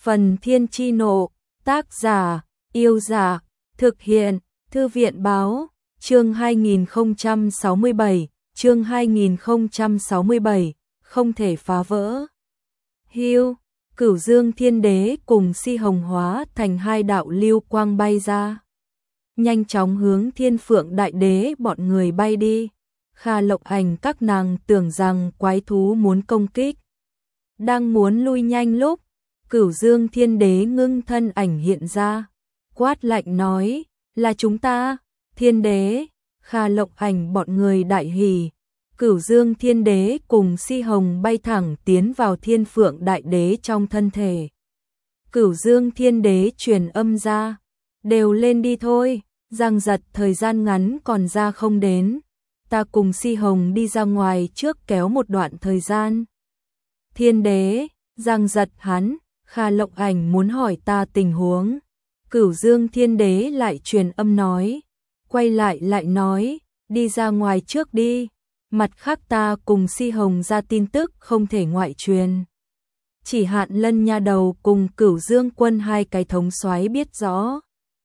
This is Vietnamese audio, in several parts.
Phần Thiên Chi Nộ, tác giả, Yêu Dạ, thực hiện, Thư viện Báo, chương 2067, chương 2067, không thể phá vỡ. Hưu, Cửu Dương Thiên Đế cùng Si Hồng hóa thành hai đạo lưu quang bay ra. Nhanh chóng hướng Thiên Phượng Đại Đế bọn người bay đi. Kha Lộc Ảnh các nàng tưởng rằng quái thú muốn công kích. Đang muốn lui nhanh lúc, Cửu Dương Thiên Đế ngưng thân ảnh hiện ra. Quát lạnh nói, là chúng ta, Thiên Đế. Kha Lộc Ảnh bọn người đại hỉ. Cửu Dương Thiên Đế cùng Si Hồng bay thẳng tiến vào Thiên Phượng Đại Đế trong thân thể. Cửu Dương Thiên Đế truyền âm ra, đều lên đi thôi, Giang Giật thời gian ngắn còn ra không đến. Ta cùng Si Hồng đi ra ngoài trước kéo một đoạn thời gian. Thiên Đế, Giang Giật hắn, Kha Lộc Ảnh muốn hỏi ta tình huống. Cửu Dương Thiên Đế lại truyền âm nói, quay lại nói, đi ra ngoài trước đi. Mặt khác ta cùng Si Hồng ra tin tức không thể ngoại truyền. Chỉ Hạn Lân nha đầu cùng Cửu Dương Quân hai cái thống soái biết rõ.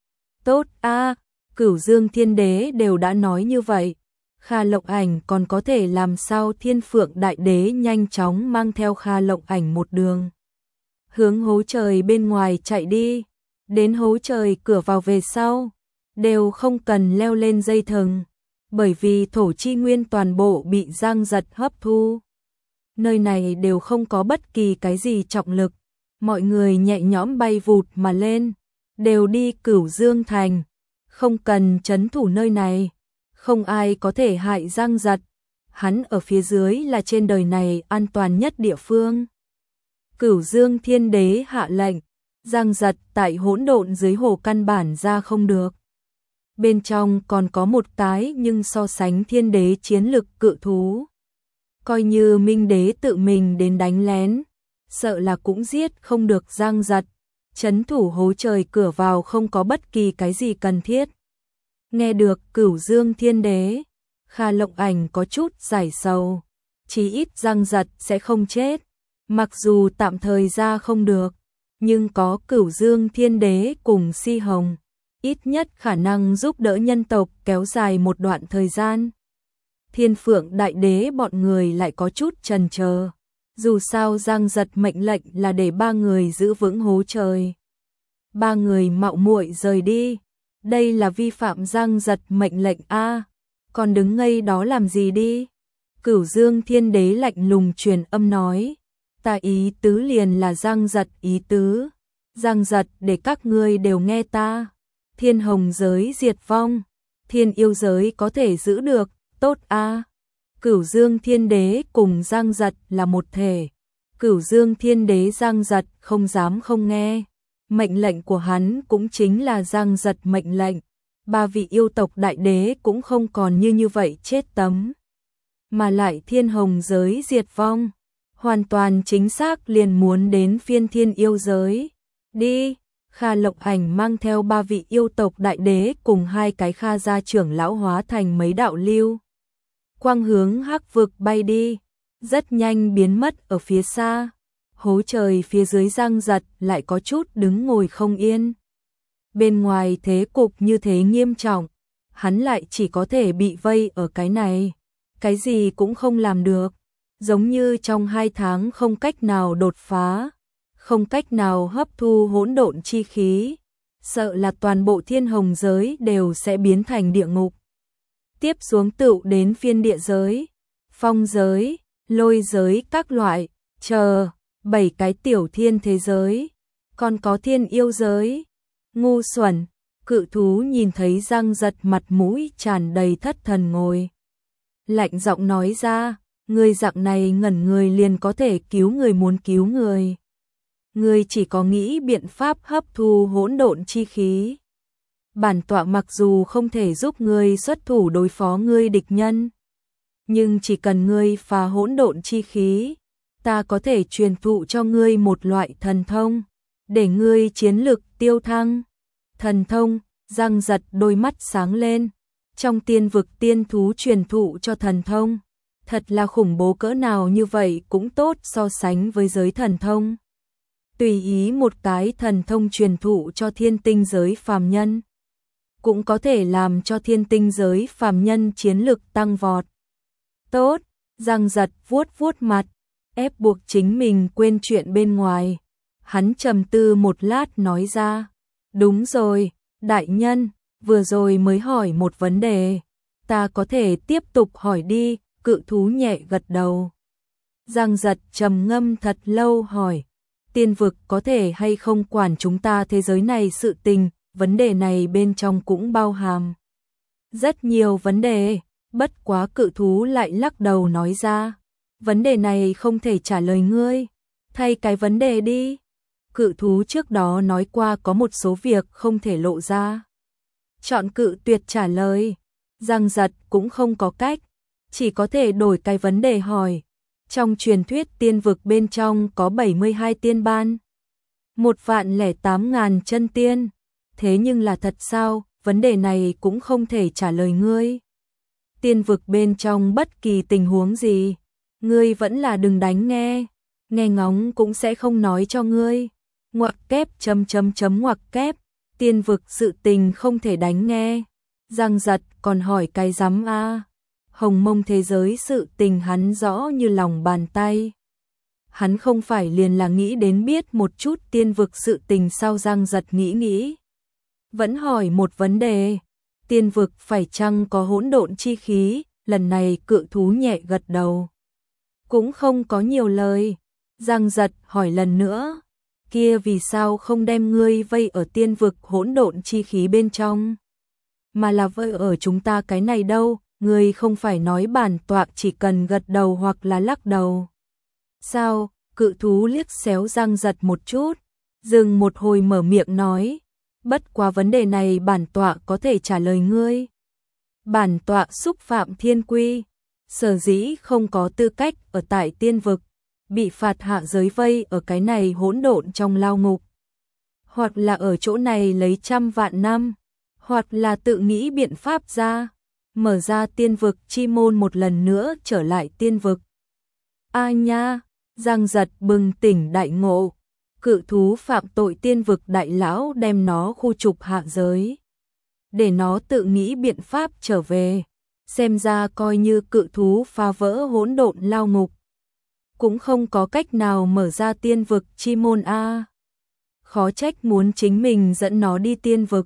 Tốt a, Cửu Dương Thiên Đế đều đã nói như vậy. Kha Lộc Ảnh còn có thể làm sao? Thiên Phượng Đại Đế nhanh chóng mang theo Kha Lộc Ảnh một đường hướng hố trời bên ngoài chạy đi. Đến hố trời cửa vào về sau, đều không cần leo lên dây thừng, bởi vì thổ chi nguyên toàn bộ bị Giang Giật hấp thu. Nơi này đều không có bất kỳ cái gì trọng lực, mọi người nhẹ nhõm bay vụt mà lên, đều đi Cửu Dương Thành, không cần trấn thủ nơi này, không ai có thể hại Giang Giật, hắn ở phía dưới là trên đời này an toàn nhất địa phương. Cửu Dương Thiên Đế hạ lệnh, Giang Giật tại hỗn độn dưới hồ căn bản ra không được. Bên trong còn có một cái nhưng so sánh Thiên Đế chiến lực cự thú. Coi như Minh Đế tự mình đến đánh lén, sợ là cũng giết không được Giang Giật. Trấn thủ hố trời cửa vào không có bất kỳ cái gì cần thiết. Nghe được Cửu Dương Thiên Đế, Kha Lộc Ảnh có chút giải sầu. Chí ít Giang Giật sẽ không chết. Mặc dù tạm thời ra không được, nhưng có Cửu Dương Thiên Đế cùng Si Hồng, ít nhất khả năng giúp đỡ nhân tộc kéo dài một đoạn thời gian. Thiên Phượng Đại Đế bọn người lại có chút chần chờ. Dù sao Giang Giật mệnh lệnh là để ba người giữ vững hố trời. Ba người mạo muội rời đi. Đây là vi phạm Giang Giật mệnh lệnh a, còn đứng ngây đó làm gì đi? Cửu Dương Thiên Đế lạnh lùng truyền âm nói, ta ý tứ liền là Giang Giật ý tứ. Giang Giật để các ngươi đều nghe ta. Thiên hồng giới diệt vong, thiên yêu giới có thể giữ được, tốt a. Cửu Dương Thiên Đế cùng Giang Giật là một thể. Cửu Dương Thiên Đế Giang Giật không dám không nghe. Mệnh lệnh của hắn cũng chính là Giang Giật mệnh lệnh. Ba vị yêu tộc đại đế cũng không còn như vậy chết tấm. Mà lại thiên hồng giới diệt vong, hoàn toàn chính xác liền muốn đến phiên thiên yêu giới. Đi, Kha Lộc Ảnh mang theo ba vị yêu tộc đại đế cùng hai cái Kha gia trưởng lão hóa thành mấy đạo lưu quang hướng hắc vực bay đi, rất nhanh biến mất ở phía xa. Hố trời phía dưới Giang Giật lại có chút đứng ngồi không yên. Bên ngoài thế cục như thế nghiêm trọng, hắn lại chỉ có thể bị vây ở cái này, cái gì cũng không làm được, giống như trong 2 tháng không cách nào đột phá, không cách nào hấp thu hỗn độn chi khí, sợ là toàn bộ thiên hồng giới đều sẽ biến thành địa ngục. Tiếp xuống tựu đến phiên địa giới, phong giới, lôi giới các loại, chờ 7 cái tiểu thiên thế giới, còn có thiên yêu giới. Ngu xuẩn, cự thú nhìn thấy Giang Giật mặt mũi tràn đầy thất thần ngồi. Lạnh giọng nói ra, người dạng này ngẩn người liền có thể cứu người muốn cứu người. Người chỉ có nghĩ biện pháp hấp thu hỗn độn chi khí. Bản tọa mặc dù không thể giúp ngươi xuất thủ đối phó ngươi địch nhân, nhưng chỉ cần ngươi phá hỗn độn chi khí, ta có thể truyền thụ cho ngươi một loại thần thông, để ngươi chiến lực tiêu thăng. Thần thông, Giang Giật đôi mắt sáng lên, trong tiên vực tiên thú truyền thụ cho thần thông, thật là khủng bố cỡ nào, như vậy cũng tốt so sánh với giới thần thông. tùy ý một cái thần thông truyền thụ cho thiên tinh giới phàm nhân, cũng có thể làm cho thiên tinh giới phàm nhân chiến lực tăng vọt. Tốt, Giang Giật vuốt vuốt mặt, ép buộc chính mình quên chuyện bên ngoài. Hắn trầm tư một lát nói ra, đúng rồi, đại nhân, vừa rồi mới hỏi một vấn đề, ta có thể tiếp tục hỏi đi, cự thú nhẹ gật đầu. Giang Giật trầm ngâm thật lâu hỏi, tiên vực có thể hay không quản chúng ta thế giới này sự tình, vấn đề này bên trong cũng bao hàm rất nhiều vấn đề, bất quá cự thú lại lắc đầu nói ra, vấn đề này không thể trả lời ngươi, thay cái vấn đề đi. Cự thú trước đó nói qua có một số việc không thể lộ ra. Chọn cự tuyệt trả lời, Giang Giật cũng không có cách, chỉ có thể đổi cái vấn đề hỏi. Trong truyền thuyết tiên vực bên trong có 72 tiên ban, 1.008.000 chân tiên, thế nhưng là thật sao, vấn đề này cũng không thể trả lời ngươi. Tiên vực bên trong bất kỳ tình huống gì, ngươi vẫn là đừng đánh nghe ngóng cũng sẽ không nói cho ngươi. Ngoặc kép ngoặc kép, tiên vực sự tình không thể đánh nghe. Giang Giật còn hỏi cái rắm a? Hồng Mông thế giới sự tình hắn rõ như lòng bàn tay. Hắn không phải liền là nghĩ đến biết một chút tiên vực sự tình sao? Giang Giật nghĩ. Vẫn hỏi một vấn đề, tiên vực phải chăng có hỗn độn chi khí? Lần này cự thú nhẹ gật đầu, cũng không có nhiều lời. Giang Giật hỏi lần nữa, kia vì sao không đem ngươi vây ở tiên vực hỗn độn chi khí bên trong, mà là vây ở chúng ta cái này đâu? Ngươi không phải nói bản tọa chỉ cần gật đầu hoặc là lắc đầu sao? Cự thú liếc xéo Giang Giật một chút, dừng một hồi mở miệng nói, bất quá vấn đề này bản tọa có thể trả lời ngươi. Bản tọa xúc phạm thiên quy, sở dĩ không có tư cách ở tại tiên vực, bị phạt hạ giới vây ở cái này hỗn độn trong lao ngục, hoặc là ở chỗ này lấy trăm vạn năm, hoặc là tự nghĩ biện pháp ra, mở ra tiên vực chi môn một lần nữa trở lại tiên vực. A nha, Giang Giật bừng tỉnh đại ngộ, cự thú phạm tội tiên vực đại lão đem nó khu trục hạ giới, để nó tự nghĩ biện pháp trở về, xem ra coi như cự thú phá vỡ hỗn độn lao ngục, cũng không có cách nào mở ra tiên vực chi môn a. Khó trách muốn chính mình dẫn nó đi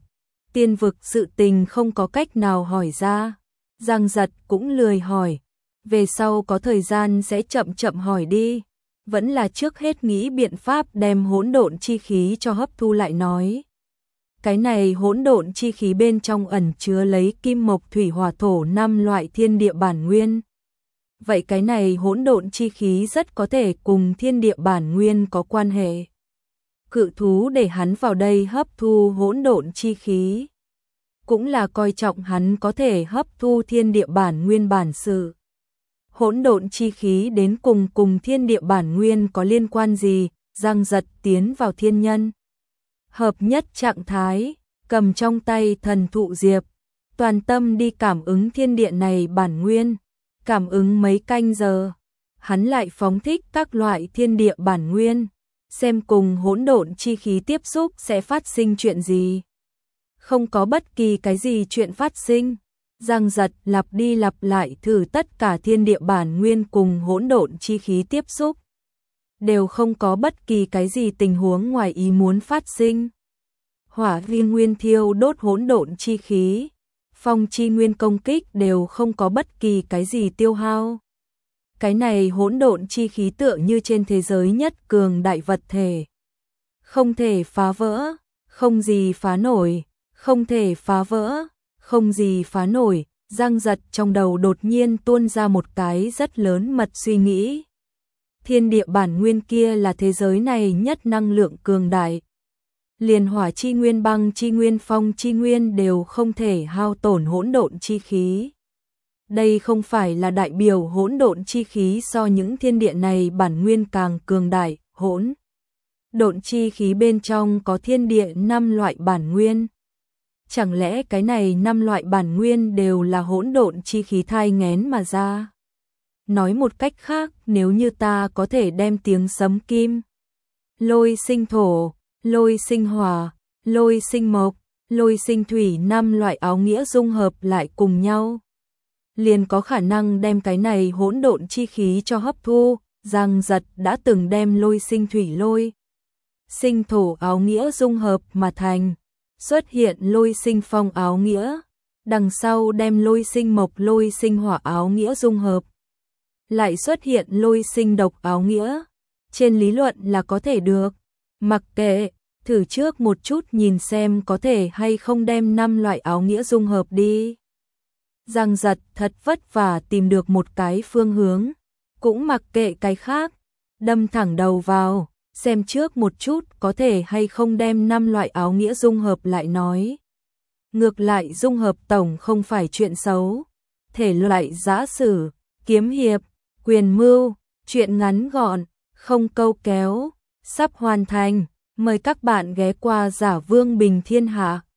tiên vực sự tình không có cách nào hỏi ra. Giang Giật cũng lười hỏi, về sau có thời gian sẽ chậm hỏi đi, vẫn là trước hết nghĩ biện pháp đem hỗn độn chi khí cho hấp thu lại nói. Cái này hỗn độn chi khí bên trong ẩn chứa lấy kim mộc thủy hỏa thổ 5 loại thiên địa bản nguyên. Vậy cái này hỗn độn chi khí rất có thể cùng thiên địa bản nguyên có quan hệ. Cự thú để hắn vào đây hấp thu hỗn độn chi khí, cũng là coi trọng hắn có thể hấp thu thiên địa bản nguyên bản sự. Hỗn độn chi khí đến cùng thiên địa bản nguyên có liên quan gì? Giang Giật tiến vào thiên nhân hợp nhất trạng thái, cầm trong tay thần thụ diệp, toàn tâm đi cảm ứng thiên địa này bản nguyên, cảm ứng mấy canh giờ, hắn lại phóng thích các loại thiên địa bản nguyên, xem cùng hỗn độn chi khí tiếp xúc sẽ phát sinh chuyện gì. Không có bất kỳ cái gì chuyện phát sinh. Giang Giật lặp đi lặp lại thử tất cả thiên địa bản nguyên cùng hỗn độn chi khí tiếp xúc, đều không có bất kỳ cái gì tình huống ngoài ý muốn phát sinh. Hỏa vi nguyên thiêu đốt hỗn độn chi khí, phong chi nguyên công kích đều không có bất kỳ cái gì tiêu hao. Cái này hỗn độn chi khí tựa như trên thế giới nhất cường đại vật thể, không thể phá vỡ, không gì phá nổi, không thể phá vỡ, không gì phá nổi. Giang Giật trong đầu đột nhiên tuôn ra một cái rất lớn mật suy nghĩ. Thiên địa bản nguyên kia là thế giới này nhất năng lượng cường đại. Liền hỏa chi nguyên, băng chi nguyên, phong chi nguyên đều không thể hao tổn hỗn độn chi khí. Đây không phải là đại biểu hỗn độn chi khí so những thiên địa này bản nguyên càng cường đại, hỗn độn chi khí bên trong có thiên địa 5 loại bản nguyên. Chẳng lẽ cái này 5 loại bản nguyên đều là hỗn độn chi khí thai nghén mà ra? Nói một cách khác, nếu như ta có thể đem tiếng sấm kim lôi sinh thổ, lôi sinh hỏa, lôi sinh mộc, lôi sinh thủy, 5 loại áo nghĩa dung hợp lại cùng nhau. Liền có khả năng đem cái này hỗn độn chi khí cho hấp thu. Giang Giật đã từng đem lôi sinh thủy, lôi sinh thổ áo nghĩa dung hợp mà thành, xuất hiện lôi sinh phong áo nghĩa, đằng sau đem lôi sinh mộc, lôi sinh hỏa áo nghĩa dung hợp, lại xuất hiện lôi sinh độc áo nghĩa. Trên lý luận là có thể được, mặc kệ, thử trước một chút nhìn xem có thể hay không đem 5 loại áo nghĩa dung hợp đi. Giang Giật thật vất vả tìm được một cái phương hướng, cũng mặc kệ cái khác, đâm thẳng đầu vào, xem trước một chút có thể hay không đem 5 loại áo nghĩa dung hợp lại nói. Ngược lại dung hợp tổng không phải chuyện xấu, thể loại giã sử, kiếm hiệp, quyền mưu, chuyện ngắn gọn, không câu kéo, sắp hoàn thành, mời các bạn ghé qua Giả Vương Bình Thiên Hạ.